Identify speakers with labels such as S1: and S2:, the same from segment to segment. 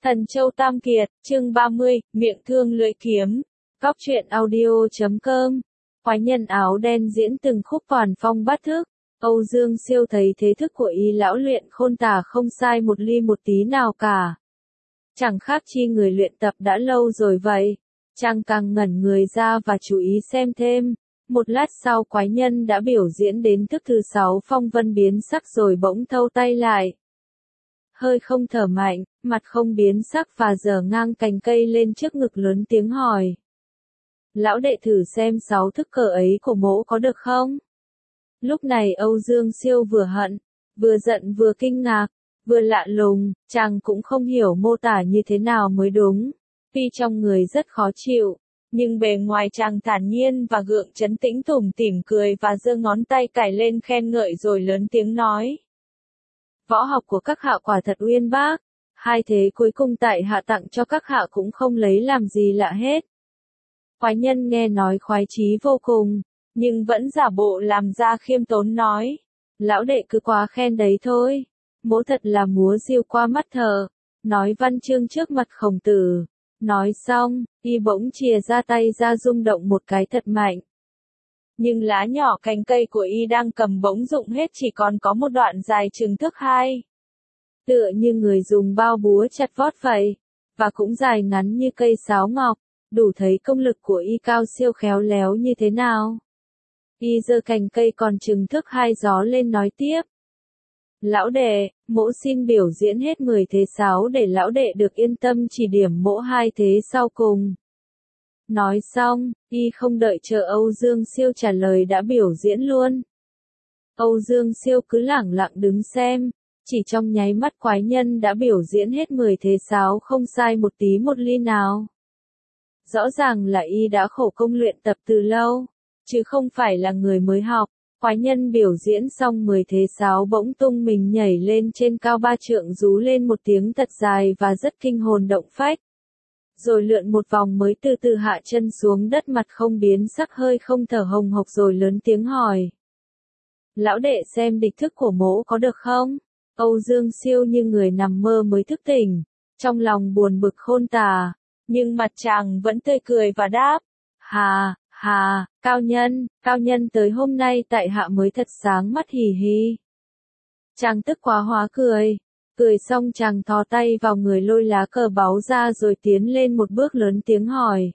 S1: Thần Châu Tam Kiệt, chương 30, miệng thương lưỡi kiếm. Góc truyện audio.com. Quái nhân áo đen diễn từng khúc toàn phong bát thức. Âu Dương Siêu thấy thế thức của y lão luyện khôn tả không sai một ly một tí nào cả. Chẳng khác chi người luyện tập đã lâu rồi vậy. Chàng càng ngẩn người ra và chú ý xem thêm. Một lát sau quái nhân đã biểu diễn đến thức thứ 6 phong vân biến sắc rồi bỗng thâu tay lại. Hơi không thở mạnh, mặt không biến sắc và giở ngang cành cây lên trước ngực lớn tiếng hỏi. Lão đệ thử xem 6 thức cờ ấy của mỗ có được không? Lúc này Âu Dương Siêu vừa hận, vừa giận vừa kinh ngạc, vừa lạ lùng, chàng cũng không hiểu mô tả như thế nào mới đúng. Tuy trong người rất khó chịu, nhưng bề ngoài chàng thản nhiên và gượng trấn tĩnh tủm tỉm cười và giơ ngón tay cài lên khen ngợi rồi lớn tiếng nói. Võ học của các hạ quả thật uyên bác, hai thế cuối cùng tại hạ tặng cho các hạ cũng không lấy làm gì lạ hết. Quái nhân nghe nói khoái chí vô cùng, nhưng vẫn giả bộ làm ra khiêm tốn nói. Lão đệ cứ quá khen đấy thôi, mỗ thật là múa diêu qua mắt thợ, nói văn chương trước mặt Khổng Tử. Nói xong, y bỗng chìa ra tay ra rung động một cái thật mạnh. Nhưng lá nhỏ cành cây của y đang cầm bỗng rụng hết chỉ còn có một đoạn dài chừng thước 2. Tựa như người dùng bao búa chặt vót vậy, và cũng dài ngắn như cây sáo ngọc, đủ thấy công lực của y cao siêu khéo léo như thế nào. Y giơ cành cây còn chừng thước 2 gió lên nói tiếp. Lão đệ, mỗ xin biểu diễn hết 10 thế sáo để lão đệ được yên tâm chỉ điểm mỗ 2 thế sau cùng. Nói xong, y không đợi chờ Âu Dương Siêu trả lời đã biểu diễn luôn. Âu Dương Siêu cứ lẳng lặng đứng xem, chỉ trong nháy mắt quái nhân đã biểu diễn hết 10 thế sáo không sai một tí một ly nào. Rõ ràng là y đã khổ công luyện tập từ lâu, chứ không phải là người mới học. Quái nhân biểu diễn xong 10 thế sáo bỗng tung mình nhảy lên trên cao 3 trượng rú lên một tiếng thật dài và rất kinh hồn động phách. Rồi lượn một vòng mới từ từ hạ chân xuống đất mặt không biến sắc hơi không thở hồng hộc rồi lớn tiếng hỏi. Lão đệ xem địch thức của mỗ có được không? Âu Dương Siêu như người nằm mơ mới thức tỉnh, trong lòng buồn bực khôn tả, nhưng mặt chàng vẫn tươi cười và đáp. Hà, cao nhân tới hôm nay tại hạ mới thật sáng mắt hì hì. Chàng tức quá hóa cười xong chàng thò tay vào người lôi lá cờ báu ra rồi tiến lên một bước lớn tiếng hỏi.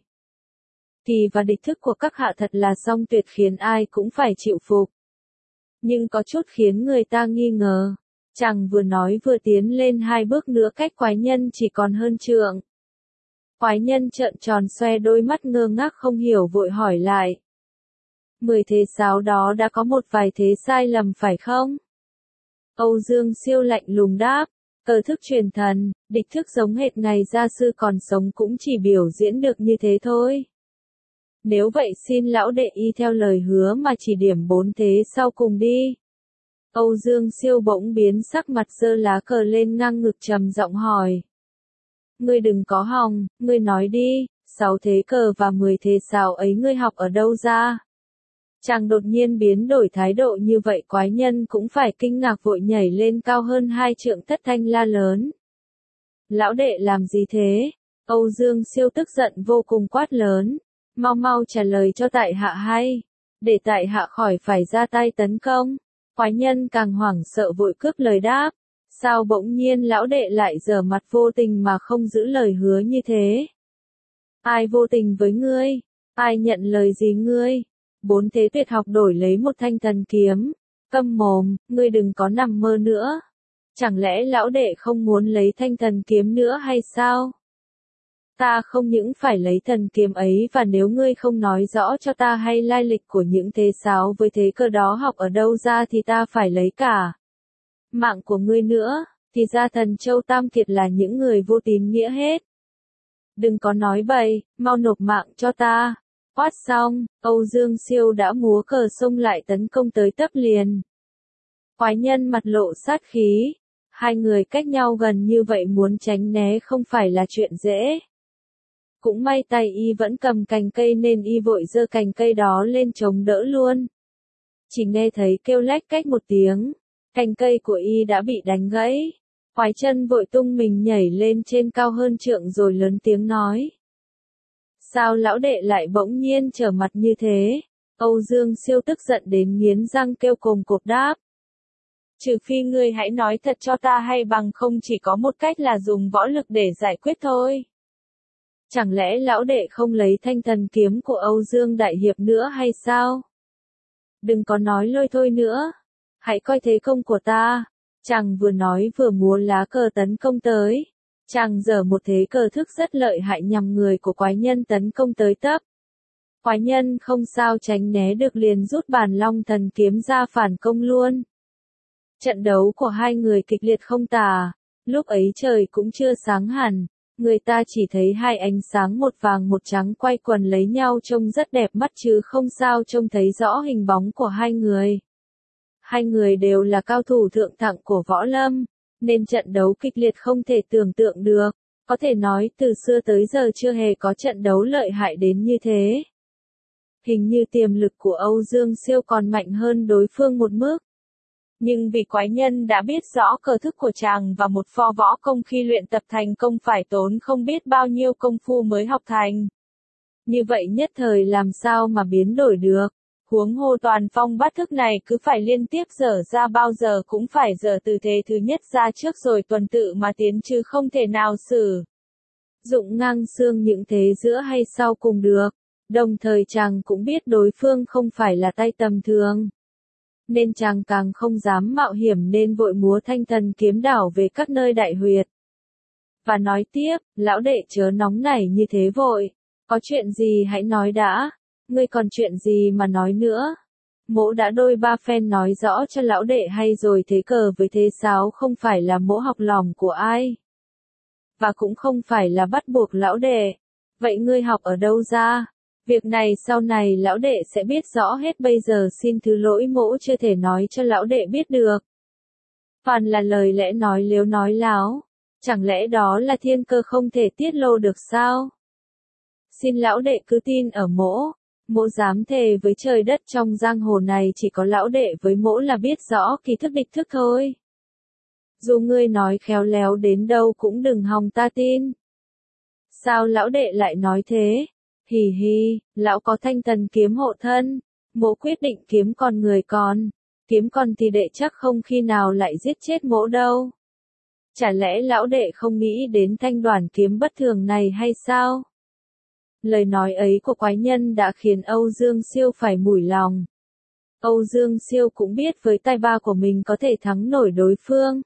S1: Kỳ và địch thức của các hạ thật là song tuyệt khiến ai cũng phải chịu phục. Nhưng có chút khiến người ta nghi ngờ. Chàng vừa nói vừa tiến lên 2 bước nữa cách quái nhân chỉ còn hơn trượng. Quái nhân trợn tròn xoe đôi mắt ngơ ngác không hiểu vội hỏi lại. 10 thế sáo đó đã có một vài thế sai lầm phải không? Âu Dương Siêu lạnh lùng đáp. Cờ thức truyền thần, địch thức giống hệt ngày gia sư còn sống cũng chỉ biểu diễn được như thế thôi. Nếu vậy xin lão đệ y theo lời hứa mà chỉ điểm 4 thế sau cùng đi. Âu Dương Siêu bỗng biến sắc mặt giơ lá cờ lên ngang ngực trầm giọng hỏi. Ngươi đừng có hòng, ngươi nói đi, 6 thế cờ và 10 thế sáo ấy ngươi học ở đâu ra? Chàng đột nhiên biến đổi thái độ như vậy quái nhân cũng phải kinh ngạc vội nhảy lên cao hơn 2 trượng thất thanh la lớn. Lão đệ làm gì thế? Âu Dương Siêu tức giận vô cùng quát lớn. Mau trả lời cho tại hạ hay, để tại hạ khỏi phải ra tay tấn công. Quái nhân càng hoảng sợ vội cướp lời đáp. Sao bỗng nhiên lão đệ lại giở mặt vô tình mà không giữ lời hứa như thế? Ai vô tình với ngươi? Ai nhận lời gì ngươi? 4 thế tuyệt học đổi lấy một thanh thần kiếm. Câm mồm, ngươi đừng có nằm mơ nữa. Chẳng lẽ lão đệ không muốn lấy thanh thần kiếm nữa hay sao? Ta không những phải lấy thần kiếm ấy và nếu ngươi không nói rõ cho ta hay lai lịch của những thế sáo với thế cờ đó học ở đâu ra thì ta phải lấy cả mạng của ngươi nữa, thì ra Thần Châu Tam Kiệt là những người vô tín nghĩa hết. Đừng có nói bậy, mau nộp mạng cho ta. Quát xong, Âu Dương Siêu đã múa cờ xông lại tấn công tới tấp liền. Quái nhân mặt lộ sát khí. 2 người cách nhau gần như vậy muốn tránh né không phải là chuyện dễ. Cũng may tay y vẫn cầm cành cây nên y vội giơ cành cây đó lên chống đỡ luôn. Chỉ nghe thấy kêu lách cách một tiếng, cành cây của y đã bị đánh gãy. Quái chân vội tung mình nhảy lên trên cao hơn trượng rồi lớn tiếng nói. Sao lão đệ lại bỗng nhiên trở mặt như thế? Âu Dương Siêu tức giận đến nghiến răng kêu cồm cộp đáp. Trừ phi ngươi hãy nói thật cho ta hay bằng không chỉ có một cách là dùng võ lực để giải quyết thôi. Chẳng lẽ lão đệ không lấy thanh thần kiếm của Âu Dương Đại Hiệp nữa hay sao? Đừng có nói lôi thôi nữa. Hãy coi thế công của ta. Chàng vừa nói vừa múa lá cờ tấn công tới. Chàng giở một thế cờ thức rất lợi hại nhằm người của quái nhân tấn công tới tấp. Quái nhân không sao tránh né được liền rút bàn long thần kiếm ra phản công luôn. Trận đấu của hai người kịch liệt không tả. Lúc ấy trời cũng chưa sáng hẳn. Người ta chỉ thấy hai ánh sáng một vàng một trắng quay quần lấy nhau trông rất đẹp mắt chứ không sao trông thấy rõ hình bóng của hai người. Hai người đều là cao thủ thượng thặng của võ lâm, nên trận đấu kịch liệt không thể tưởng tượng được. Có thể nói từ xưa tới giờ chưa hề có trận đấu lợi hại đến như thế. Hình như tiềm lực của Âu Dương Siêu còn mạnh hơn đối phương một mức. Nhưng vì quái nhân đã biết rõ cờ thức của chàng và một pho võ công khi luyện tập thành công phải tốn không biết bao nhiêu công phu mới học thành. Như vậy nhất thời làm sao mà biến đổi được, huống hồ toàn phong bát thức này cứ phải liên tiếp dở ra bao giờ cũng phải dở từ thế thứ nhất ra trước rồi tuần tự mà tiến chứ không thể nào sử dụng ngang xương những thế giữa hay sau cùng được. Đồng thời chàng cũng biết đối phương không phải là tay tầm thường. Nên chàng càng không dám mạo hiểm nên vội múa thanh thần kiếm đảo về các nơi đại huyệt. Và nói tiếp, lão đệ chớ nóng nảy như thế vội. Có chuyện gì hãy nói đã. Ngươi còn chuyện gì mà nói nữa. Mỗ đã đôi ba phen nói rõ cho lão đệ hay rồi thế cờ với thế sáo không phải là mỗ học lòng của ai. Và cũng không phải là bắt buộc lão đệ. Vậy ngươi học ở đâu ra? Việc này sau này lão đệ sẽ biết rõ hết bây giờ xin thứ lỗi mỗ chưa thể nói cho lão đệ biết được. Toàn là lời lẽ nói lếu nói láo. Chẳng lẽ đó là thiên cơ không thể tiết lộ được sao? Xin lão đệ cứ tin ở mỗ. Mỗ dám thề với trời đất trong giang hồ này chỉ có lão đệ với mỗ là biết rõ kỳ thức địch thức thôi. Dù ngươi nói khéo léo đến đâu cũng đừng hòng ta tin. Sao lão đệ lại nói thế? Hì hì, lão có thanh thần kiếm hộ thân. Mỗ quyết định kiếm còn người còn. Kiếm còn thì đệ chắc không khi nào lại giết chết mỗ đâu. Chả lẽ lão đệ không nghĩ đến thanh đoản kiếm bất thường này hay sao? Lời nói ấy của quái nhân đã khiến Âu Dương Siêu phải mủi lòng. Âu Dương Siêu cũng biết với tay ba của mình có thể thắng nổi đối phương.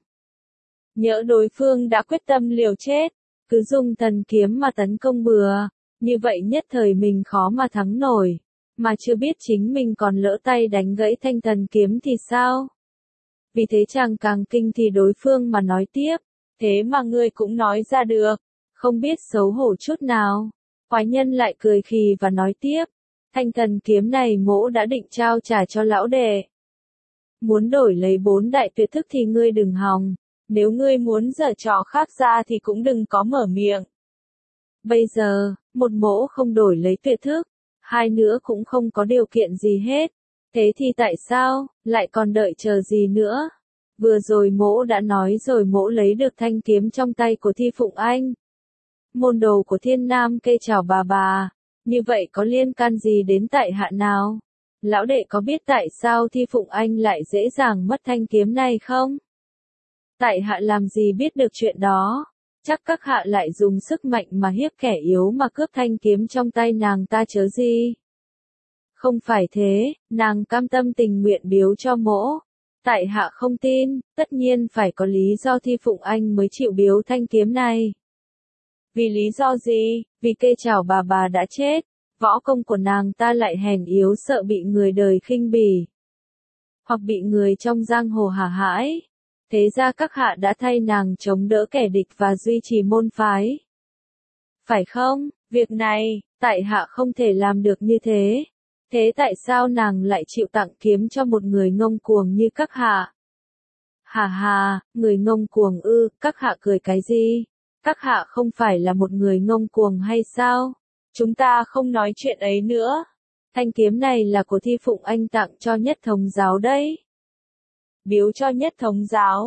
S1: Nhỡ đối phương đã quyết tâm liều chết, cứ dùng thần kiếm mà tấn công bừa, như vậy nhất thời mình khó mà thắng nổi, mà chưa biết chính mình còn lỡ tay đánh gãy thanh thần kiếm thì sao? Vì thế chàng càng kinh thì đối phương mà nói tiếp, thế mà ngươi cũng nói ra được, không biết xấu hổ chút nào. Quái nhân lại cười khì và nói tiếp, thanh thần kiếm này mỗ đã định trao trả cho lão đệ. Muốn đổi lấy 4 đại tuyệt thức thì ngươi đừng hòng, nếu ngươi muốn giở trò khác ra thì cũng đừng có mở miệng. Bây giờ, một mỗ không đổi lấy tuyệt thức, hai nữa cũng không có điều kiện gì hết. Thế thì tại sao, lại còn đợi chờ gì nữa? Vừa rồi mỗ đã nói rồi mỗ lấy được thanh kiếm trong tay của Thi Phụng Anh. Môn đồ của Thiên Nam Kê chào bà, như vậy có liên can gì đến tại hạ nào? Lão đệ có biết tại sao Thi Phụng Anh lại dễ dàng mất thanh kiếm này không? Tại hạ làm gì biết được chuyện đó? Chắc các hạ lại dùng sức mạnh mà hiếp kẻ yếu mà cướp thanh kiếm trong tay nàng ta chớ gì? Không phải thế, nàng cam tâm tình nguyện biếu cho mỗ. Tại hạ không tin, tất nhiên phải có lý do Thi Phụng Anh mới chịu biếu thanh kiếm này. Vì lý do gì? Vì Kê chào bà đã chết, võ công của nàng ta lại hèn yếu sợ bị người đời khinh bỉ, hoặc bị người trong giang hồ hả hãi. Thế ra các hạ đã thay nàng chống đỡ kẻ địch và duy trì môn phái. Phải không? Việc này, tại hạ không thể làm được như thế. Thế tại sao nàng lại chịu tặng kiếm cho một người ngông cuồng như các hạ? Hà hà, người ngông cuồng ư, các hạ cười cái gì? Các hạ không phải là một người ngông cuồng hay sao? Chúng ta không nói chuyện ấy nữa. Thanh kiếm này là của Thi Phụng Anh tặng cho Nhất Thống giáo đấy. Biếu cho Nhất Thống giáo.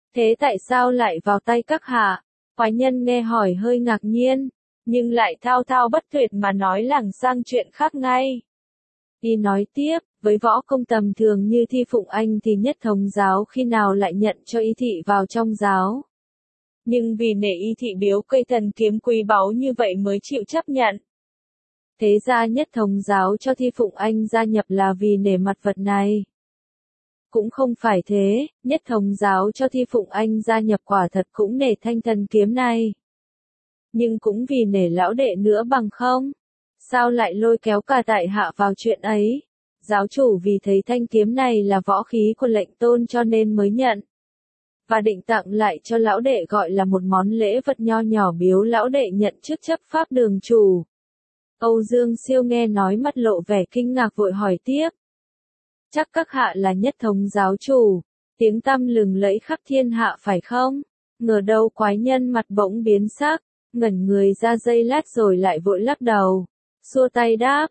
S1: Thế tại sao lại vào tay các hạ? Quái nhân nghe hỏi hơi ngạc nhiên, nhưng lại thao thao bất tuyệt mà nói lảng sang chuyện khác ngay. Y nói tiếp, với võ công tầm thường như Thi Phụng Anh thì Nhất Thống giáo khi nào lại nhận cho Y thị vào trong giáo. Nhưng vì nể Y thị biếu cây thần kiếm quý báu như vậy mới chịu chấp nhận. Thế ra Nhất Thống giáo cho Thi Phụng Anh gia nhập là vì nể mặt vật này. Cũng không phải thế, Nhất Thống giáo cho Thi Phụng Anh gia nhập quả thật cũng nể thanh thần kiếm này. Nhưng cũng vì nể lão đệ nữa bằng không? Sao lại lôi kéo cả tại hạ vào chuyện ấy? Giáo chủ vì thấy thanh kiếm này là võ khí của lệnh tôn cho nên mới nhận. Và định tặng lại cho lão đệ gọi là một món lễ vật nho nhỏ biếu lão đệ nhận chức chấp pháp đường chủ. Âu Dương Siêu nghe nói mắt lộ vẻ kinh ngạc vội hỏi tiếp. Chắc các hạ là Nhất Thống giáo chủ, tiếng tăm lừng lẫy khắp thiên hạ phải không? Ngờ đâu quái nhân mặt bỗng biến sắc, ngẩn người ra giây lát rồi lại vội lắc đầu. Xua tay đáp,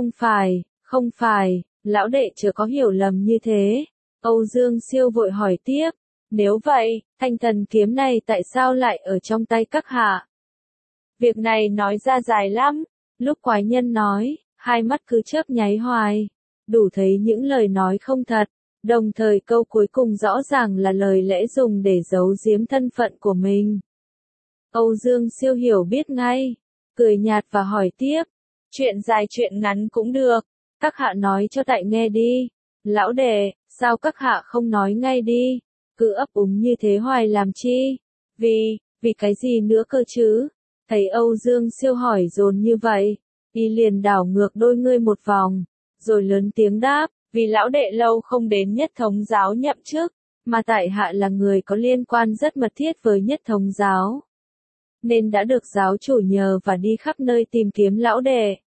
S1: không phải, lão đệ chưa có hiểu lầm như thế. Âu Dương Siêu vội hỏi tiếp, nếu vậy, thanh thần kiếm này tại sao lại ở trong tay các hạ? Việc này nói ra dài lắm, lúc quái nhân nói, hai mắt cứ chớp nháy hoài, đủ thấy những lời nói không thật, đồng thời câu cuối cùng rõ ràng là lời lẽ dùng để giấu giếm thân phận của mình. Âu Dương Siêu hiểu biết ngay, cười nhạt và hỏi tiếp, chuyện dài chuyện ngắn cũng được, các hạ nói cho tại nghe đi. Lão đệ, sao các hạ không nói ngay đi, cứ ấp úng như thế hoài làm chi? Vì cái gì nữa cơ chứ? Thấy Âu Dương Siêu hỏi dồn như vậy, y liền đảo ngược đôi ngươi một vòng, rồi lớn tiếng đáp, vì lão đệ lâu không đến Nhất Thống giáo nhậm chức, mà tại hạ là người có liên quan rất mật thiết với Nhất Thống giáo, nên đã được giáo chủ nhờ và đi khắp nơi tìm kiếm lão đệ.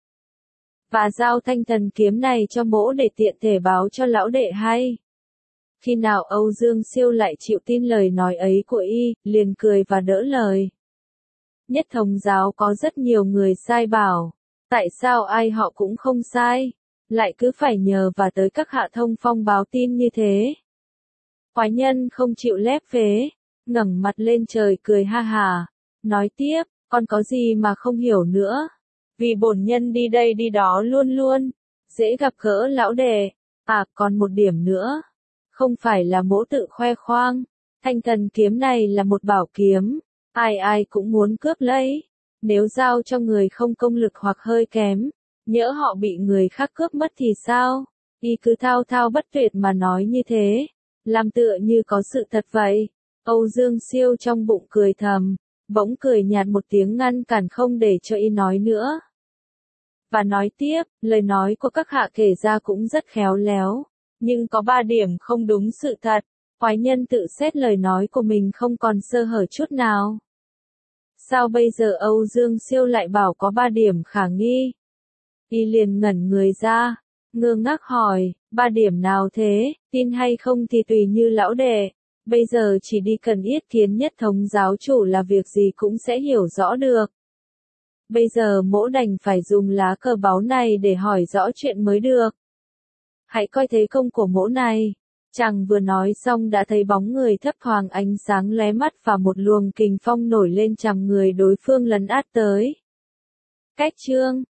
S1: Và giao thanh thần kiếm này cho mỗ để tiện thể báo cho lão đệ hay. Khi nào Âu Dương Siêu lại chịu tin lời nói ấy của y, liền cười và đỡ lời. Nhất Thống giáo có rất nhiều người sai bảo, tại sao ai họ cũng không sai, lại cứ phải nhờ và tới các hạ thông phong báo tin như thế. Quái nhân không chịu lép vế, ngẩng mặt lên trời cười ha hà, nói tiếp, còn có gì mà không hiểu nữa. Vì bổn nhân đi đây đi đó luôn luôn, dễ gặp gỡ lão đệ. À, còn một điểm nữa. Không phải là mỗ tự khoe khoang. Thanh thần kiếm này là một bảo kiếm. Ai ai cũng muốn cướp lấy. Nếu giao cho người không công lực hoặc hơi kém, nhỡ họ bị người khác cướp mất thì sao? Y cứ thao thao bất tuyệt mà nói như thế. Làm tựa như có sự thật vậy. Âu Dương Siêu trong bụng cười thầm. Bỗng cười nhạt một tiếng ngăn cản không để cho y nói nữa. Và nói tiếp, lời nói của các hạ kể ra cũng rất khéo léo, nhưng có 3 điểm không đúng sự thật. Quái nhân tự xét lời nói của mình không còn sơ hở chút nào. Sao bây giờ Âu Dương Siêu lại bảo có 3 điểm khả nghi? Y liền ngẩn người ra, ngơ ngác hỏi, 3 điểm nào thế, tin hay không thì tùy như lão đệ. Bây giờ chỉ đi cần yết kiến Nhất Thống giáo chủ là việc gì cũng sẽ hiểu rõ được. Bây giờ mỗ đành phải dùng lá cờ báu này để hỏi rõ chuyện mới được. Hãy coi thế công của mỗ này. Chàng vừa nói xong đã thấy bóng người thấp thoáng ánh sáng lóe mắt và một luồng kình phong nổi lên chằm người đối phương lấn át tới. Cách chương